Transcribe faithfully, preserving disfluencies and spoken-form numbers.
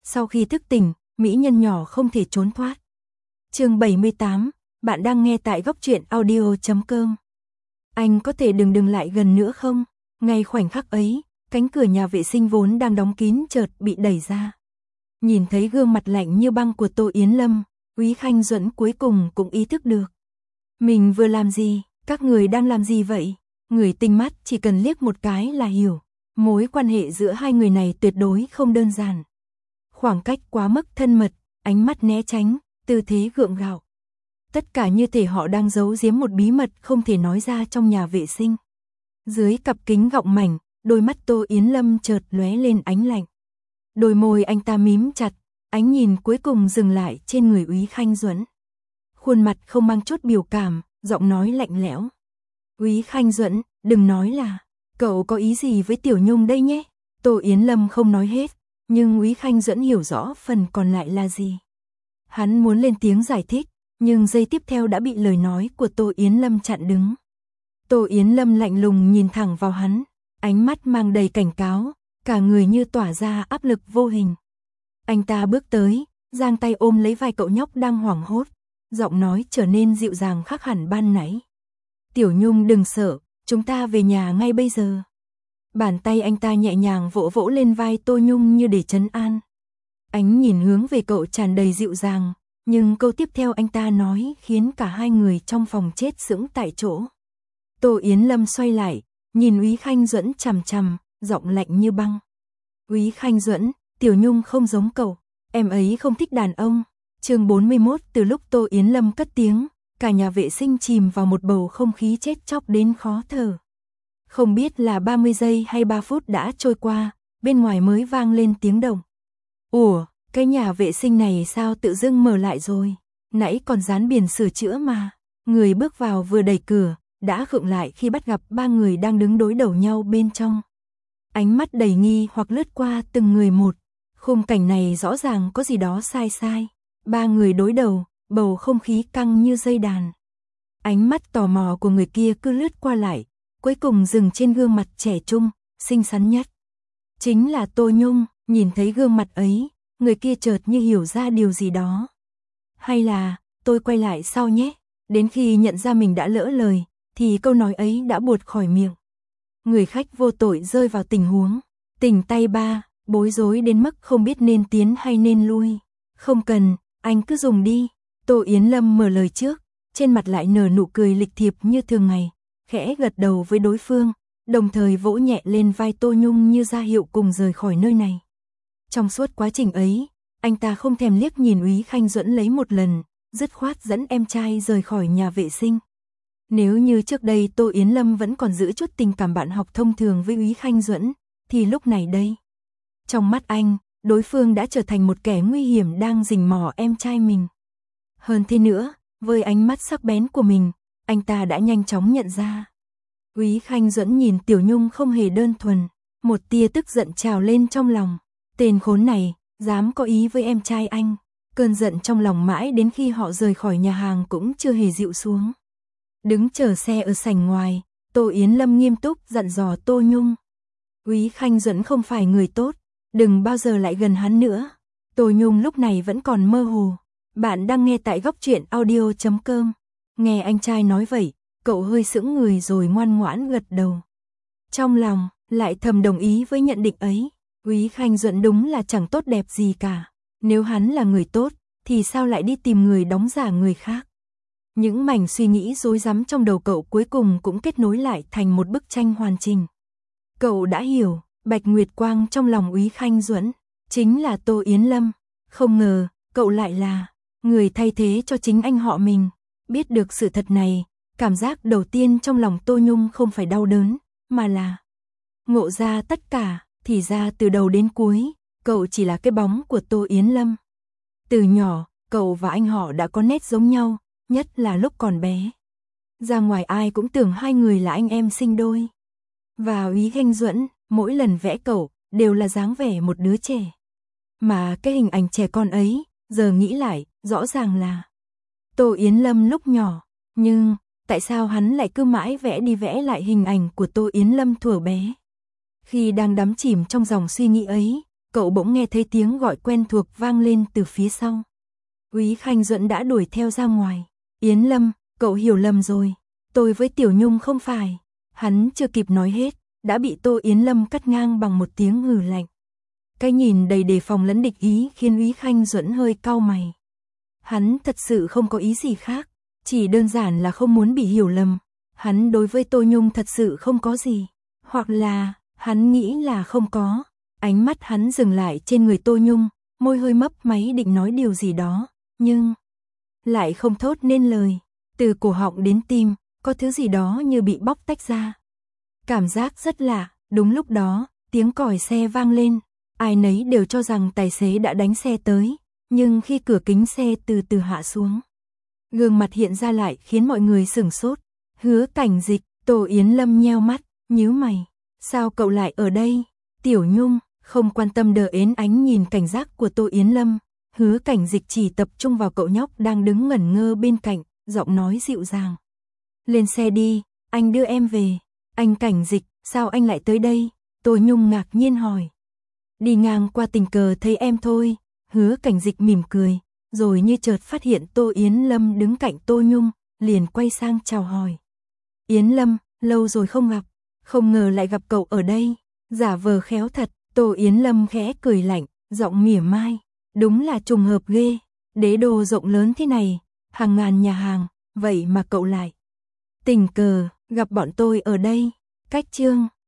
Sau khi thức tỉnh, mỹ nhân nhỏ không thể trốn thoát. Chương bảy mươi tám, bạn đang nghe tại góc truyện audio chấm com. Anh có thể đừng đừng lại gần nữa không? Ngay khoảnh khắc ấy, cánh cửa nhà vệ sinh vốn đang đóng kín chợt bị đẩy ra. Nhìn thấy gương mặt lạnh như băng của Tô Yến Lâm, Úy Khanh Duẫn cuối cùng cũng ý thức được. Mình vừa làm gì, các người đang làm gì vậy? Người tinh mắt chỉ cần liếc một cái là hiểu. Mối quan hệ giữa hai người này tuyệt đối không đơn giản. Khoảng cách quá mức thân mật, ánh mắt né tránh, tư thế gượng gạo. Tất cả như thể họ đang giấu giếm một bí mật không thể nói ra trong nhà vệ sinh. Dưới cặp kính gọng mảnh, đôi mắt Tô Yến Lâm chợt lóe lên ánh lạnh. Đôi môi anh ta mím chặt, ánh nhìn cuối cùng dừng lại trên người Úy Khanh Duẫn. Khuôn mặt không mang chút biểu cảm, giọng nói lạnh lẽo. Úy Khanh Duẫn, đừng nói là, cậu có ý gì với Tiểu Nhung đây nhé? Tô Yến Lâm không nói hết, nhưng Úy Khanh Duẫn hiểu rõ phần còn lại là gì. Hắn muốn lên tiếng giải thích, nhưng giây tiếp theo đã bị lời nói của Tô Yến Lâm chặn đứng. Tô Yến Lâm lạnh lùng nhìn thẳng vào hắn, ánh mắt mang đầy cảnh cáo, cả người như tỏa ra áp lực vô hình. Anh ta bước tới, giang tay ôm lấy vai cậu nhóc đang hoảng hốt, giọng nói trở nên dịu dàng khác hẳn ban nãy. Tiểu Nhung đừng sợ, chúng ta về nhà ngay bây giờ. Bàn tay anh ta nhẹ nhàng vỗ vỗ lên vai Tô Nhung như để trấn an. Ánh nhìn hướng về cậu tràn đầy dịu dàng, nhưng câu tiếp theo anh ta nói khiến cả hai người trong phòng chết sững tại chỗ. Tô Yến Lâm xoay lại, nhìn Úy Khanh Duẫn chằm chằm, giọng lạnh như băng. Úy Khanh Duẫn, Tiểu Nhung không giống cậu, em ấy không thích đàn ông. Chương bốn mươi mốt, từ lúc Tô Yến Lâm cất tiếng, cả nhà vệ sinh chìm vào một bầu không khí chết chóc đến khó thở. Không biết là ba mươi giây hay ba phút đã trôi qua, bên ngoài mới vang lên tiếng động. Ủa, cái nhà vệ sinh này sao tự dưng mở lại rồi? Nãy còn dán biển sửa chữa mà. Người bước vào vừa đẩy cửa, đã khựng lại khi bắt gặp ba người đang đứng đối đầu nhau bên trong. Ánh mắt đầy nghi hoặc lướt qua từng người một. Khung cảnh này rõ ràng có gì đó sai sai. Ba người đối đầu, bầu không khí căng như dây đàn. Ánh mắt tò mò của người kia cứ lướt qua lại, cuối cùng dừng trên gương mặt trẻ trung, xinh xắn nhất. Chính là Tô Nhung. Nhìn thấy gương mặt ấy, người kia chợt như hiểu ra điều gì đó. Hay là, tôi quay lại sau nhé. Đến khi nhận ra mình đã lỡ lời, thì câu nói ấy đã buột khỏi miệng. Người khách vô tội rơi vào tình huống tỉnh tay ba, bối rối đến mức không biết nên tiến hay nên lui. Không cần, anh cứ dùng đi. Tô Yến Lâm mở lời trước, trên mặt lại nở nụ cười lịch thiệp như thường ngày, khẽ gật đầu với đối phương, đồng thời vỗ nhẹ lên vai Tô Nhung như ra hiệu cùng rời khỏi nơi này. Trong suốt quá trình ấy, anh ta không thèm liếc nhìn Úy Khanh Duẫn lấy một lần, dứt khoát dẫn em trai rời khỏi nhà vệ sinh. Nếu như trước đây Tô Yến Lâm vẫn còn giữ chút tình cảm bạn học thông thường với Úy Khanh Duẫn, thì lúc này đây, trong mắt anh, đối phương đã trở thành một kẻ nguy hiểm đang rình mò em trai mình. Hơn thế nữa, với ánh mắt sắc bén của mình, anh ta đã nhanh chóng nhận ra. Úy Khanh Duẫn nhìn Tiểu Nhung không hề đơn thuần, một tia tức giận trào lên trong lòng. Tên khốn này, dám có ý với em trai anh. Cơn giận trong lòng mãi đến khi họ rời khỏi nhà hàng cũng chưa hề dịu xuống. Đứng chờ xe ở sảnh ngoài, Tô Yến Lâm nghiêm túc dặn dò Tô Nhung. Úy Khanh Duẫn không phải người tốt, đừng bao giờ lại gần hắn nữa. Tô Nhung lúc này vẫn còn mơ hồ. Bạn đang nghe tại góc truyện audio chấm com. Nghe anh trai nói vậy, cậu hơi sững người rồi ngoan ngoãn gật đầu. Trong lòng, lại thầm đồng ý với nhận định ấy. Úy Khanh Duẫn đúng là chẳng tốt đẹp gì cả. Nếu hắn là người tốt, thì sao lại đi tìm người đóng giả người khác? Những mảnh suy nghĩ rối rắm trong đầu cậu cuối cùng cũng kết nối lại thành một bức tranh hoàn chỉnh. Cậu đã hiểu, Bạch Nguyệt Quang trong lòng Úy Khanh Duẫn chính là Tô Yến Lâm. Không ngờ, cậu lại là người thay thế cho chính anh họ mình. Biết được sự thật này, cảm giác đầu tiên trong lòng Tô Nhung không phải đau đớn, mà là ngộ ra tất cả. Thì ra từ đầu đến cuối, cậu chỉ là cái bóng của Tô Yến Lâm. Từ nhỏ, cậu và anh họ đã có nét giống nhau, nhất là lúc còn bé. Ra ngoài ai cũng tưởng hai người là anh em sinh đôi. Và Úy Khanh Duẫn, mỗi lần vẽ cậu, đều là dáng vẻ một đứa trẻ. Mà cái hình ảnh trẻ con ấy, giờ nghĩ lại, rõ ràng là Tô Yến Lâm lúc nhỏ. Nhưng, tại sao hắn lại cứ mãi vẽ đi vẽ lại hình ảnh của Tô Yến Lâm thuở bé? Khi đang đắm chìm trong dòng suy nghĩ ấy, cậu bỗng nghe thấy tiếng gọi quen thuộc vang lên từ phía sau. Úy Khanh Duẫn đã đuổi theo ra ngoài. Yến Lâm, cậu hiểu lầm rồi. Tôi với Tiểu Nhung không phải. Hắn chưa kịp nói hết, đã bị Tô Yến Lâm cắt ngang bằng một tiếng hừ lạnh. Cái nhìn đầy đề phòng lẫn địch ý khiến Úy Khanh Duẫn hơi cau mày. Hắn thật sự không có ý gì khác, chỉ đơn giản là không muốn bị hiểu lầm. Hắn đối với Tô Nhung thật sự không có gì, hoặc là hắn nghĩ là không có. Ánh mắt hắn dừng lại trên người Tô Nhung, môi hơi mấp máy định nói điều gì đó, nhưng lại không thốt nên lời. Từ cổ họng đến tim, có thứ gì đó như bị bóc tách ra. Cảm giác rất lạ. Đúng lúc đó, tiếng còi xe vang lên. Ai nấy đều cho rằng tài xế đã đánh xe tới, nhưng khi cửa kính xe từ từ hạ xuống, gương mặt hiện ra lại khiến mọi người sửng sốt. Hứa Cảnh Dịch. Tô Yến Lâm nheo mắt, nhíu mày. Sao cậu lại ở đây? Tiểu Nhung không quan tâm đờ ến ánh nhìn cảnh giác của Tô Yến Lâm. Hứa Cảnh Dịch chỉ tập trung vào cậu nhóc đang đứng ngẩn ngơ bên cạnh, giọng nói dịu dàng. Lên xe đi, anh đưa em về. Anh Cảnh Dịch, sao anh lại tới đây? Tô Nhung ngạc nhiên hỏi. Đi ngang qua tình cờ thấy em thôi. Hứa Cảnh Dịch mỉm cười, rồi như chợt phát hiện Tô Yến Lâm đứng cạnh Tô Nhung, liền quay sang chào hỏi. Yến Lâm, lâu rồi không gặp, không ngờ lại gặp cậu ở đây. Giả vờ khéo thật. Tô Yến Lâm khẽ cười lạnh, giọng mỉa mai. Đúng là trùng hợp ghê, đế đô rộng lớn thế này, hàng ngàn nhà hàng, vậy mà cậu lại tình cờ gặp bọn tôi ở đây. Cách chương